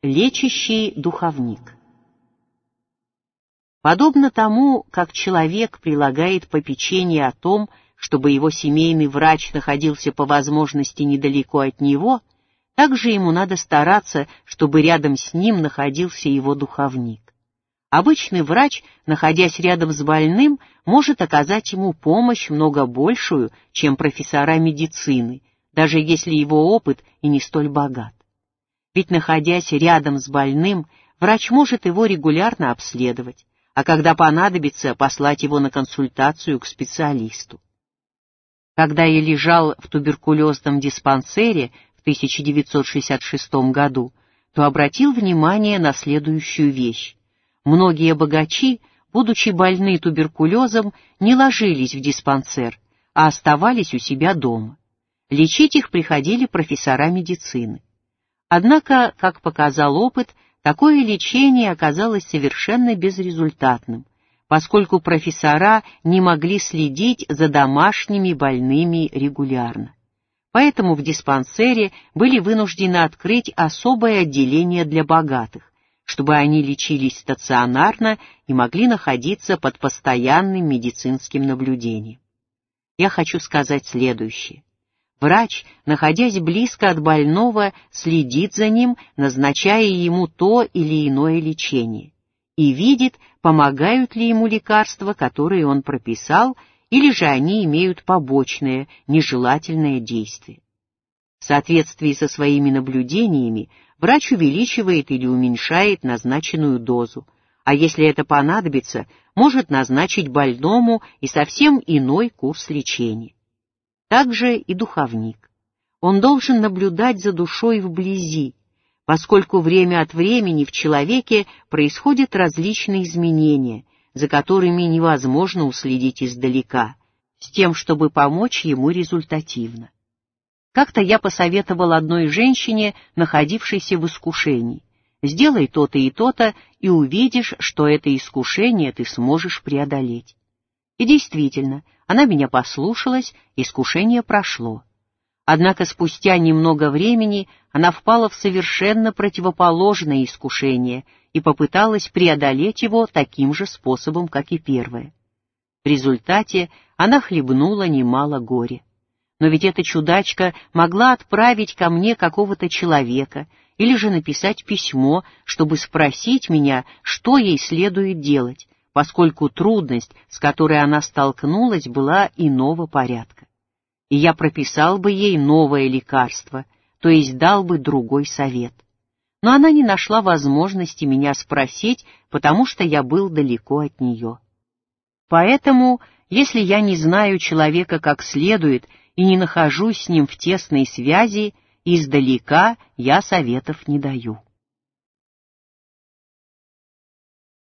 Лечащий духовник. Подобно тому, как человек прилагает попечение о том, чтобы его семейный врач находился по возможности недалеко от него, так же ему надо стараться, чтобы рядом с ним находился его духовник. Обычный врач, находясь рядом с больным, может оказать ему помощь много большую, чем профессора медицины, даже если его опыт и не столь богат. Ведь, находясь рядом с больным, врач может его регулярно обследовать, а когда понадобится, послать его на консультацию к специалисту. Когда я лежал в туберкулезном диспансере в 1966 году, то обратил внимание на следующую вещь. Многие богачи, будучи больны туберкулезом, не ложились в диспансер, а оставались у себя дома. Лечить их приходили профессора медицины. Однако, как показал опыт, такое лечение оказалось совершенно безрезультатным, поскольку профессора не могли следить за домашними больными регулярно. Поэтому в диспансере были вынуждены открыть особое отделение для богатых, чтобы они лечились стационарно и могли находиться под постоянным медицинским наблюдением. Я хочу сказать следующее. Врач, находясь близко от больного, следит за ним, назначая ему то или иное лечение, и видит, помогают ли ему лекарства, которые он прописал, или же они имеют побочное, нежелательное действие. В соответствии со своими наблюдениями, врач увеличивает или уменьшает назначенную дозу, а если это понадобится, может назначить больному и совсем иной курс лечения. Также и духовник. Он должен наблюдать за душой вблизи, поскольку время от времени в человеке происходят различные изменения, за которыми невозможно уследить издалека, с тем, чтобы помочь ему результативно. Как-то я посоветовал одной женщине, находившейся в искушении: «Сделай то-то и то-то, и увидишь, что это искушение ты сможешь преодолеть». И действительно, она меня послушалась, искушение прошло. Однако спустя немного времени она впала в совершенно противоположное искушение и попыталась преодолеть его таким же способом, как и первое. В результате она хлебнула немало горя. Но ведь эта чудачка могла отправить ко мне какого-то человека или же написать письмо, чтобы спросить меня, что ей следует делать, поскольку трудность, с которой она столкнулась, была иного порядка. И я прописал бы ей новое лекарство, то есть дал бы другой совет. Но она не нашла возможности меня спросить, потому что я был далеко от нее. Поэтому, если я не знаю человека как следует и не нахожусь с ним в тесной связи, издалека я советов не даю.